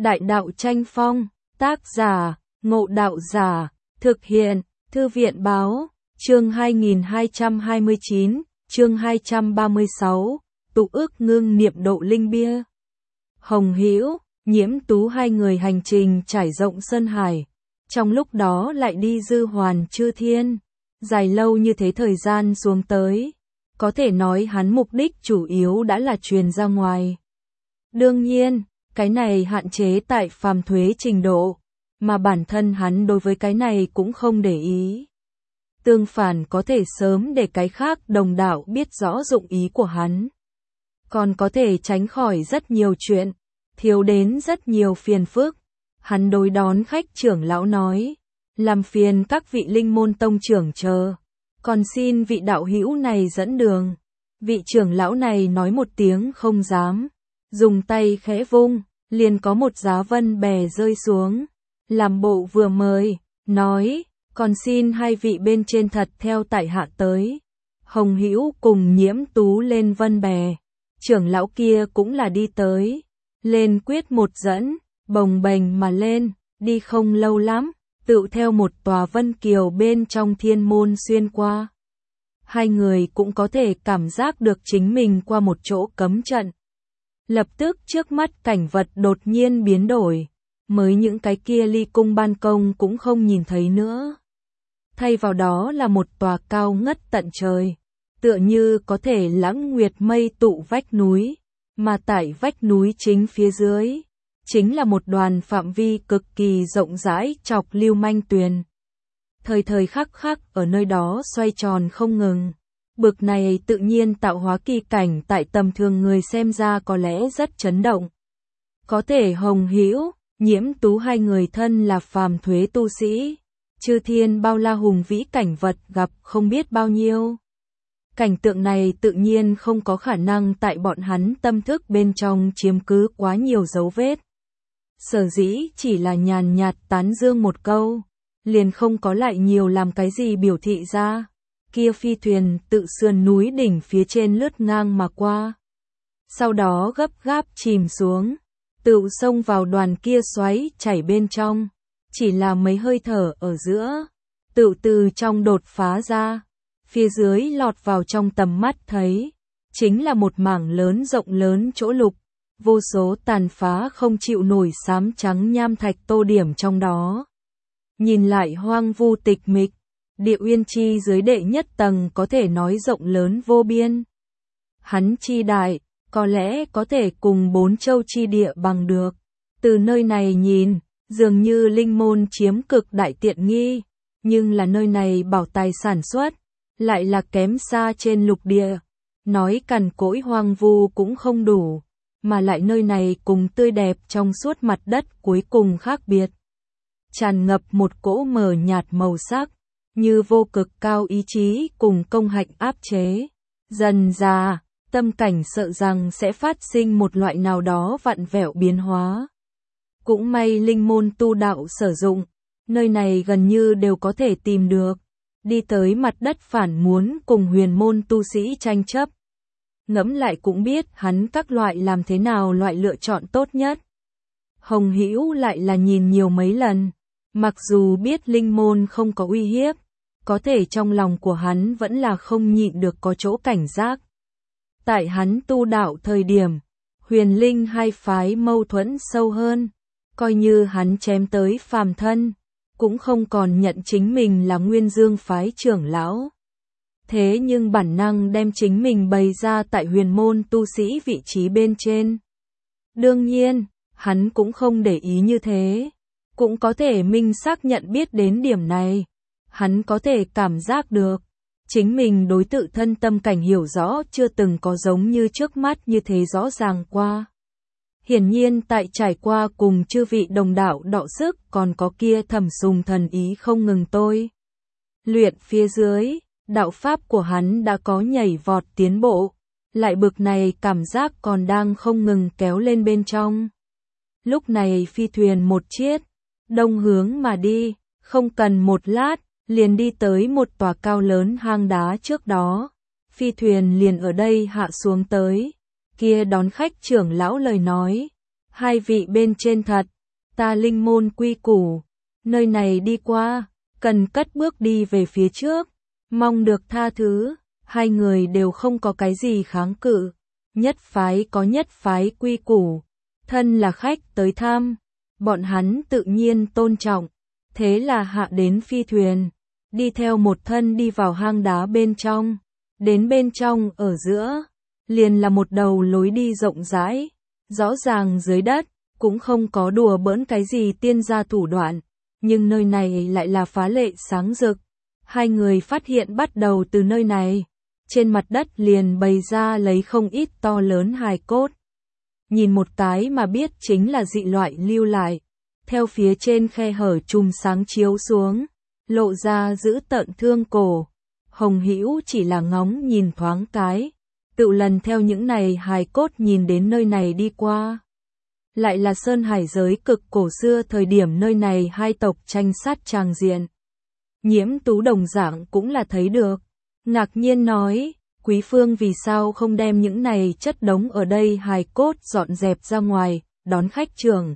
Đại đạo tranh phong, tác giả, Ngộ Đạo Giả, thực hiện, Thư viện báo, chương 2229, chương 236, tụ ước ngưng niệm độ linh bia. Hồng Hữu, Nhiễm Tú hai người hành trình trải rộng Sơn Hải, trong lúc đó lại đi dư hoàn chư thiên, dài lâu như thế thời gian xuống tới, có thể nói hắn mục đích chủ yếu đã là truyền ra ngoài. Đương nhiên, cái này hạn chế tại phàm thuế trình độ, mà bản thân hắn đối với cái này cũng không để ý. Tương phản có thể sớm để cái khác đồng đạo biết rõ dụng ý của hắn. Còn có thể tránh khỏi rất nhiều chuyện, thiếu đến rất nhiều phiền phức. Hắn đối đón khách trưởng lão nói, làm phiền các vị linh môn tông trưởng chờ, còn xin vị đạo hữu này dẫn đường. Vị trưởng lão này nói một tiếng không dám, dùng tay khẽ vung, liền có một giá vân bè rơi xuống, làm bộ vừa mời, nói, còn xin hai vị bên trên thật theo tại hạ tới. Hồng Hữu cùng Nhiễm Tú lên vân bè, trưởng lão kia cũng là đi tới, lên quyết một dẫn, bồng bềnh mà lên, đi không lâu lắm, tự theo một tòa vân kiều bên trong thiên môn xuyên qua. Hai người cũng có thể cảm giác được chính mình qua một chỗ cấm trận. Lập tức trước mắt cảnh vật đột nhiên biến đổi, mới những cái kia ly cung ban công cũng không nhìn thấy nữa. Thay vào đó là một tòa cao ngất tận trời, tựa như có thể lãng nguyệt mây tụ vách núi, mà tại vách núi chính phía dưới, chính là một đoàn phạm vi cực kỳ rộng rãi chọc lưu manh tuyền. Thời thời khắc khắc ở nơi đó xoay tròn không ngừng. Bực này tự nhiên tạo hóa kỳ cảnh tại tầm thường người xem ra có lẽ rất chấn động. Có thể Hồng Hữu, Nhiễm Tú hai người thân là phàm thuế tu sĩ, chư thiên bao la hùng vĩ cảnh vật gặp không biết bao nhiêu. Cảnh tượng này tự nhiên không có khả năng tại bọn hắn tâm thức bên trong chiếm cứ quá nhiều dấu vết. Sở dĩ chỉ là nhàn nhạt tán dương một câu, liền không có lại nhiều làm cái gì biểu thị ra. Kia phi thuyền tự sườn núi đỉnh phía trên lướt ngang mà qua. Sau đó gấp gáp chìm xuống, tự xông vào đoàn kia xoáy chảy bên trong. Chỉ là mấy hơi thở ở giữa, tự từ trong đột phá ra. Phía dưới lọt vào trong tầm mắt thấy, chính là một mảng lớn rộng lớn chỗ lục. Vô số tàn phá không chịu nổi xám trắng nham thạch tô điểm trong đó. Nhìn lại hoang vu tịch mịch. Địa Uyên Chi dưới đệ nhất tầng có thể nói rộng lớn vô biên. Hắn chi đại, có lẽ có thể cùng 4 châu chi địa bằng được. Từ nơi này nhìn, dường như linh môn chiếm cực đại tiện nghi, nhưng là nơi này bảo tài sản xuất, lại là kém xa trên lục địa. Nói cằn cỗi hoang vu cũng không đủ, mà lại nơi này cùng tươi đẹp trong suốt mặt đất cuối cùng khác biệt. Tràn ngập một cỗ mờ nhạt màu sắc, như vô cực cao ý chí cùng công hạnh áp chế. Dần dà, tâm cảnh sợ rằng sẽ phát sinh một loại nào đó vặn vẹo biến hóa. Cũng may linh môn tu đạo sử dụng, nơi này gần như đều có thể tìm được. Đi tới mặt đất phản muốn cùng huyền môn tu sĩ tranh chấp. Ngẫm lại cũng biết hắn các loại làm thế nào loại lựa chọn tốt nhất. Hồng Hữu lại là nhìn nhiều mấy lần. Mặc dù biết linh môn không có uy hiếp, có thể trong lòng của hắn vẫn là không nhịn được có chỗ cảnh giác. Tại hắn tu đạo thời điểm, huyền linh hai phái mâu thuẫn sâu hơn, coi như hắn chém tới phàm thân, cũng không còn nhận chính mình là Nguyên Dương phái trưởng lão. Thế nhưng bản năng đem chính mình bày ra tại huyền môn tu sĩ vị trí bên trên. Đương nhiên, hắn cũng không để ý như thế. Cũng có thể minh xác nhận biết đến điểm này. Hắn có thể cảm giác được, chính mình đối tự thân tâm cảnh hiểu rõ chưa từng có giống như trước mắt như thế rõ ràng qua. Hiển nhiên tại trải qua cùng chư vị đồng đạo đọ sức còn có kia thẩm sùng thần ý không ngừng tôi. Luyện phía dưới, đạo pháp của hắn đã có nhảy vọt tiến bộ, lại bực này cảm giác còn đang không ngừng kéo lên bên trong. Lúc này phi thuyền một chiếc, đông hướng mà đi, không cần một lát, liền đi tới một tòa cao lớn hang đá trước đó. Phi thuyền liền ở đây hạ xuống tới. Kia đón khách trưởng lão lời nói, hai vị bên trên thật, ta linh môn quy củ, nơi này đi qua, cần cất bước đi về phía trước, mong được tha thứ, hai người đều không có cái gì kháng cự, nhất phái có nhất phái quy củ, thân là khách tới thăm, bọn hắn tự nhiên tôn trọng, thế là hạ đến phi thuyền, đi theo một thân đi vào hang đá bên trong, đến bên trong ở giữa, liền là một đầu lối đi rộng rãi, rõ ràng dưới đất, cũng không có đùa bỡn cái gì tiên gia thủ đoạn, nhưng nơi này lại là phá lệ sáng rực. Hai người phát hiện bắt đầu từ nơi này, trên mặt đất liền bày ra lấy không ít to lớn hài cốt. Nhìn một cái mà biết chính là dị loại lưu lại, theo phía trên khe hở chùm sáng chiếu xuống, lộ ra giữ tợn thương cổ. Hồng Hữu chỉ là ngóng nhìn thoáng cái, tự lần theo những này hài cốt nhìn đến nơi này đi qua. Lại là sơn hải giới cực cổ xưa thời điểm nơi này hai tộc tranh sát tràng diện. Nhiễm Tú đồng dạng cũng là thấy được, ngạc nhiên nói, Quý Phương vì sao không đem những này chất đống ở đây hài cốt dọn dẹp ra ngoài, đón khách trưởng.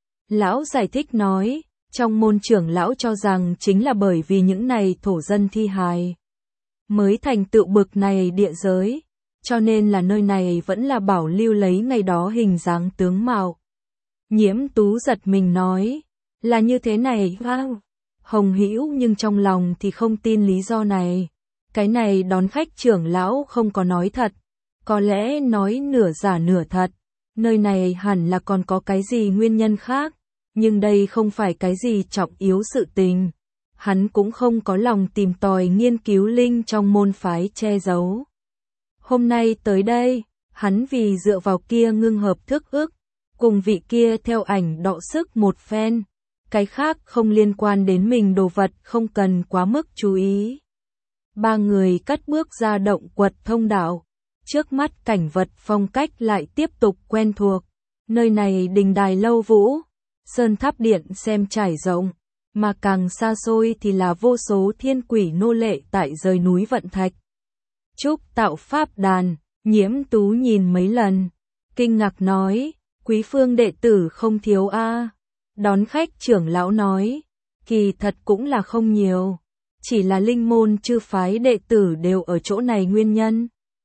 Lão giải thích nói, trong môn trưởng lão cho rằng chính là bởi vì những này thổ dân thi hài mới thành tựu bực này địa giới, cho nên là nơi này vẫn là bảo lưu lấy ngày đó hình dáng tướng mạo. Nhiễm Tú giật mình nói, là như thế này, wow. Hồng Hữu nhưng trong lòng thì không tin lý do này. Cái này đón khách trưởng lão không có nói thật, có lẽ nói nửa giả nửa thật, nơi này hẳn là còn có cái gì nguyên nhân khác, nhưng đây không phải cái gì trọng yếu sự tình. Hắn cũng không có lòng tìm tòi nghiên cứu linh trong môn phái che giấu. Hôm nay tới đây, hắn vì dựa vào kia ngưng hợp thức ức, cùng vị kia theo ảnh đọ sức một phen, cái khác không liên quan đến mình đồ vật không cần quá mức chú ý. Ba người cất bước ra động quật thông đạo, trước mắt cảnh vật phong cách lại tiếp tục quen thuộc, nơi này đình đài lâu vũ, sơn tháp điện xem trải rộng, mà càng xa xôi thì là vô số thiên quỷ nô lệ tại rời núi vận thạch. Trúc tạo pháp đàn, Nhiễm Tú nhìn mấy lần, kinh ngạc nói, Quý Phương đệ tử không thiếu a. Đón khách trưởng lão nói, kỳ thật cũng là không nhiều, chỉ là linh môn chư phái đệ tử đều ở chỗ này nguyên nhân.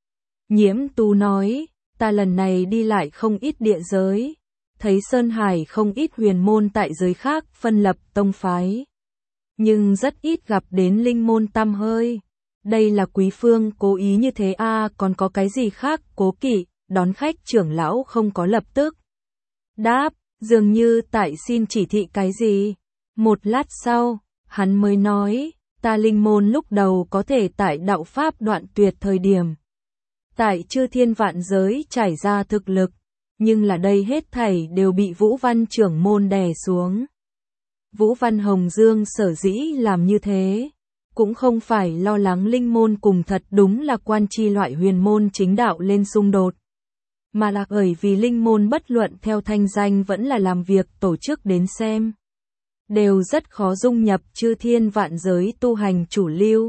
Nhiễm Tú nói, ta lần này đi lại không ít địa giới, thấy Sơn Hải không ít huyền môn tại giới khác phân lập tông phái, nhưng rất ít gặp đến linh môn tăm hơi. Đây là Quý Phương cố ý như thế a, còn có cái gì khác cố kỵ? Đón khách trưởng lão không có lập tức đáp, dường như tại xin chỉ thị cái gì. Một lát sau, hắn mới nói, ta linh môn lúc đầu có thể tại đạo pháp đoạn tuyệt thời điểm, tại chư thiên vạn giới trải ra thực lực, nhưng là đây hết thảy đều bị Vũ Văn trưởng môn đè xuống. Vũ Văn Hồng Dương sở dĩ làm như thế, cũng không phải lo lắng linh môn cùng thật đúng là quan chi loại huyền môn chính đạo lên xung đột, mà là bởi vì linh môn bất luận theo thanh danh vẫn là làm việc tổ chức đến xem, đều rất khó dung nhập chư thiên vạn giới tu hành chủ lưu,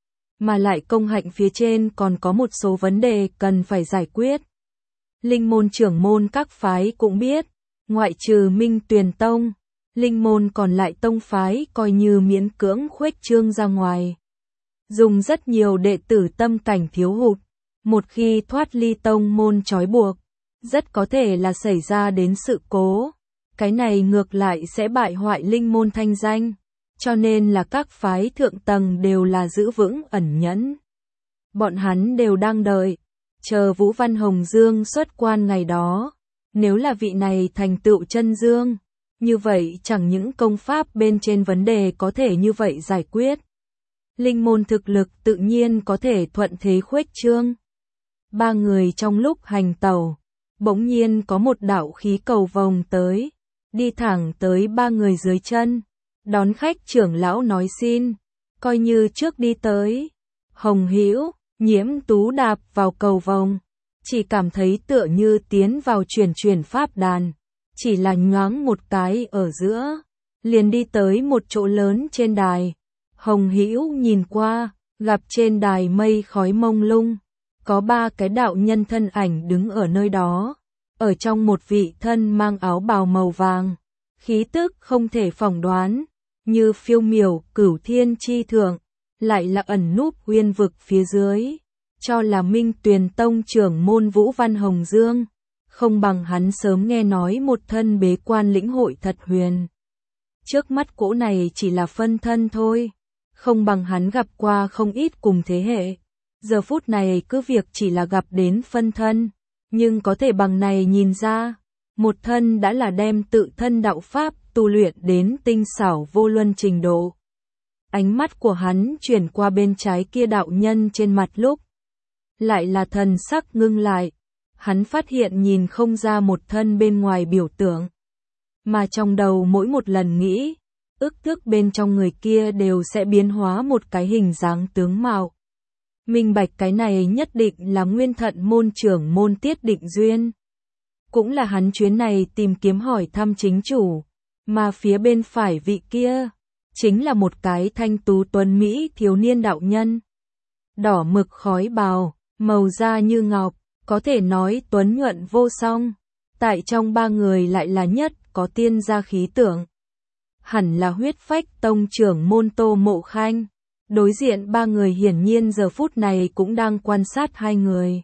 mà lại công hạnh phía trên còn có một số vấn đề cần phải giải quyết. Linh môn trưởng môn các phái cũng biết, ngoại trừ Minh Tuyền Tông, linh môn còn lại tông phái coi như miễn cưỡng khuếch trương ra ngoài. Dùng rất nhiều đệ tử tâm cảnh thiếu hụt, một khi thoát ly tông môn trói buộc, rất có thể là xảy ra đến sự cố. Cái này ngược lại sẽ bại hoại linh môn thanh danh, cho nên là các phái thượng tầng đều là giữ vững ẩn nhẫn. Bọn hắn đều đang đợi, chờ Vũ Văn Hồng Dương xuất quan ngày đó, nếu là vị này thành tựu chân dương, như vậy chẳng những công pháp bên trên vấn đề có thể như vậy giải quyết. Linh môn thực lực tự nhiên có thể thuận thế khuếch trương. Ba người trong lúc hành tẩu, bỗng nhiên có một đạo khí cầu vòng tới, đi thẳng tới ba người dưới chân. Đón khách trưởng lão nói xin, coi như trước đi tới. Hồng Hữu, Nhiễm Tú đạp vào cầu vòng, chỉ cảm thấy tựa như tiến vào chuyển pháp đàn, chỉ là nhoáng một cái ở giữa, liền đi tới một chỗ lớn trên đài. Hồng Hữu nhìn qua, gặp trên đài mây khói mông lung, có ba cái đạo nhân thân ảnh đứng ở nơi đó, ở trong một vị thân mang áo bào màu vàng, khí tức không thể phỏng đoán, như phiêu miểu cửu thiên chi thượng, lại là ẩn núp uyên vực phía dưới, cho là Minh Tuyền Tông trưởng môn Vũ Văn Hồng Dương, không bằng hắn sớm nghe nói một thân bế quan lĩnh hội thật huyền. Trước mắt cỗ này chỉ là phân thân thôi, không bằng hắn gặp qua không ít cùng thế hệ. Giờ phút này cứ việc chỉ là gặp đến phân thân, nhưng có thể bằng này nhìn ra, một thân đã là đem tự thân đạo pháp tu luyện đến tinh xảo vô luân trình độ. Ánh mắt của hắn chuyển qua bên trái kia đạo nhân trên mặt lúc, lại là thần sắc ngưng lại, hắn phát hiện nhìn không ra một thân bên ngoài biểu tượng, mà trong đầu mỗi một lần nghĩ, ức thức bên trong người kia đều sẽ biến hóa một cái hình dáng tướng mạo. Minh bạch cái này nhất định là Nguyên Thận môn trưởng môn Tiết Định Duyên. Cũng là hắn chuyến này tìm kiếm hỏi thăm chính chủ, mà phía bên phải vị kia, chính là một cái thanh tú tuấn Mỹ thiếu niên đạo nhân. Đỏ mực khói bào, màu da như ngọc, có thể nói tuấn nhuận vô song. Tại trong ba người lại là nhất có tiên gia khí tượng. Hẳn là Huyết Phách Tông trưởng môn Tô Mộ Khanh. Đối diện ba người hiển nhiên giờ phút này cũng đang quan sát hai người.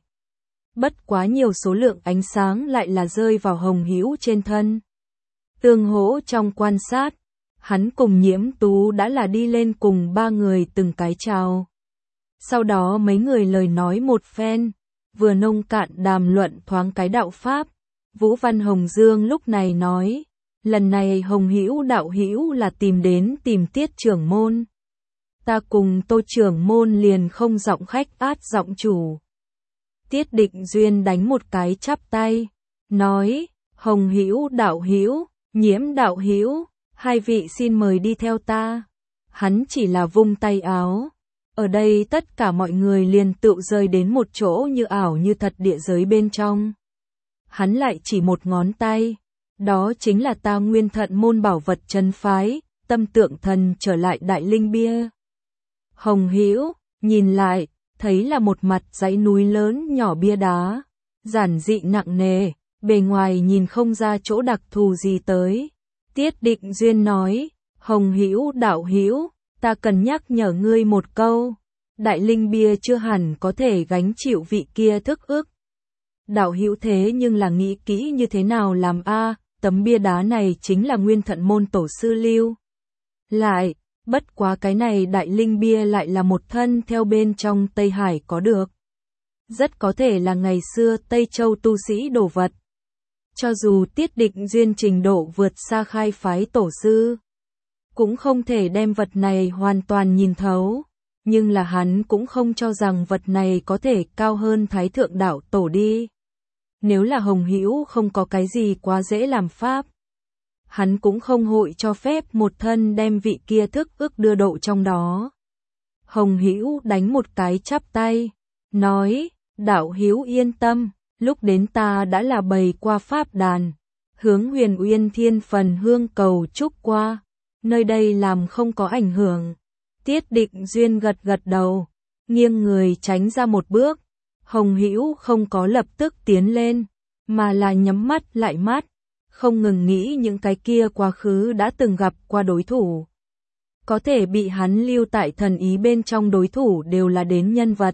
Bất quá nhiều số lượng ánh sáng lại là rơi vào Hồng Hữu trên thân. Tương hỗ trong quan sát, hắn cùng Nhiễm Tú đã là đi lên cùng ba người từng cái chào. Sau đó mấy người lời nói một phen, vừa nông cạn đàm luận thoáng cái đạo pháp. Vũ Văn Hồng Dương lúc này nói, lần này Hồng Hữu đạo hữu là tìm Tiết trưởng môn. Ta cùng Tô trưởng môn liền không giọng khách át giọng chủ. Tiết Định Duyên đánh một cái chắp tay, nói, Hồng Hữu đạo hữu, Nhiễm đạo hữu, hai vị xin mời đi theo ta. Hắn chỉ là vung tay áo. Ở đây tất cả mọi người liền tự rơi đến một chỗ như ảo như thật địa giới bên trong. Hắn lại chỉ một ngón tay, đó chính là ta Nguyên Thận môn bảo vật trấn phái, Tâm Tượng Thần trở lại Đại Linh Bia. Hồng Hữu nhìn lại, thấy là một mặt dãy núi lớn nhỏ bia đá, giản dị nặng nề, bề ngoài nhìn không ra chỗ đặc thù gì tới. Tiết Định Duyên nói, Hồng Hữu đạo hữu, ta cần nhắc nhở ngươi một câu, Đại Linh Bia chưa hẳn có thể gánh chịu vị kia thức ức. Đạo hữu thế nhưng là nghĩ kỹ như thế nào làm a? Tấm bia đá này chính là Nguyên Thận môn tổ sư lưu lại, bất quá cái này Đại Linh Bia lại là một thân theo bên trong Tây Hải có được. Rất có thể là ngày xưa Tây Châu tu sĩ đồ vật. Cho dù Tiết Định Duyên trình độ vượt xa khai phái tổ sư, cũng không thể đem vật này hoàn toàn nhìn thấu, nhưng là hắn cũng không cho rằng vật này có thể cao hơn Thái Thượng Đạo Tổ đi. Nếu là Hồng Hữu không có cái gì quá dễ làm pháp, hắn cũng không hội cho phép một thân đem vị kia thức ức đưa độ trong đó. Hồng Hữu đánh một cái chắp tay, nói, đạo hữu yên tâm, lúc đến ta đã là bày qua pháp đàn, hướng Huyền Uyên Thiên phần hương cầu chúc qua, nơi đây làm không có ảnh hưởng. Tiết Định Duyên gật gật đầu, nghiêng người tránh ra một bước. Hồng Hữu không có lập tức tiến lên, mà là nhắm mắt lại mắt, không ngừng nghĩ những cái kia quá khứ đã từng gặp qua đối thủ. Có thể bị hắn lưu tại thần ý bên trong đối thủ đều là đến nhân vật.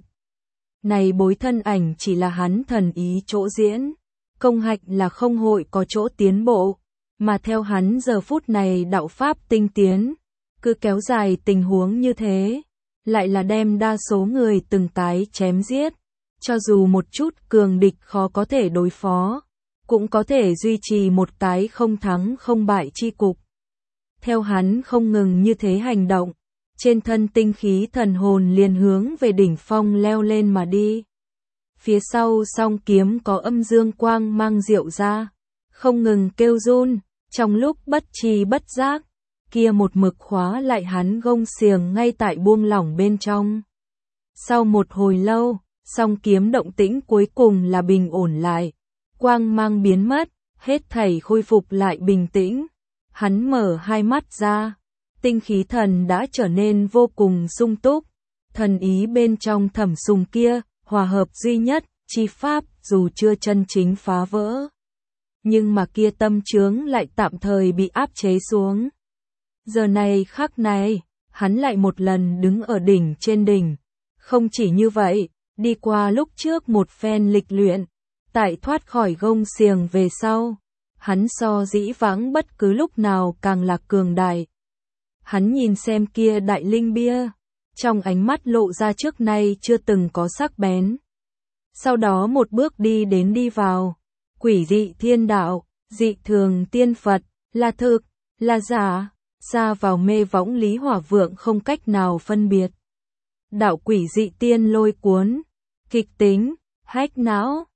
Này bối thân ảnh chỉ là hắn thần ý chỗ diễn, công hạnh là không hội có chỗ tiến bộ, mà theo hắn giờ phút này đạo pháp tinh tiến, cứ kéo dài tình huống như thế, lại là đem đa số người từng cái chém giết. Cho dù một chút cường địch khó có thể đối phó, cũng có thể duy trì một cái không thắng không bại chi cục. Theo hắn không ngừng như thế hành động, trên thân tinh khí thần hồn liền hướng về đỉnh phong leo lên mà đi. Phía sau song kiếm có âm dương quang mang diệu ra, không ngừng kêu run, trong lúc bất tri bất giác, kia một mực khóa lại hắn gông xiềng ngay tại buông lỏng bên trong. Sau một hồi lâu, song kiếm động tĩnh cuối cùng là bình ổn lại, quang mang biến mất, hết thảy khôi phục lại bình tĩnh. Hắn mở hai mắt ra, tinh khí thần đã trở nên vô cùng sung túc, thần ý bên trong thẩm sùng kia, hòa hợp duy nhất, chi pháp dù chưa chân chính phá vỡ, nhưng mà kia tâm chướng lại tạm thời bị áp chế xuống. Giờ này khắc này, hắn lại một lần đứng ở đỉnh trên đỉnh. Không chỉ như vậy, đi qua lúc trước một phen lịch luyện, tại thoát khỏi gông xiềng về sau, hắn so dĩ vãng bất cứ lúc nào càng là cường đại. Hắn nhìn xem kia đại linh bia, trong ánh mắt lộ ra trước nay chưa từng có sắc bén. Sau đó một bước đi vào, quỷ dị thiên đạo, dị thường tiên Phật, là thực, là giả, xa vào mê võng Lý Hỏa Vượng không cách nào phân biệt. Đạo quỷ dị tiên lôi cuốn, kịch tính, hách não,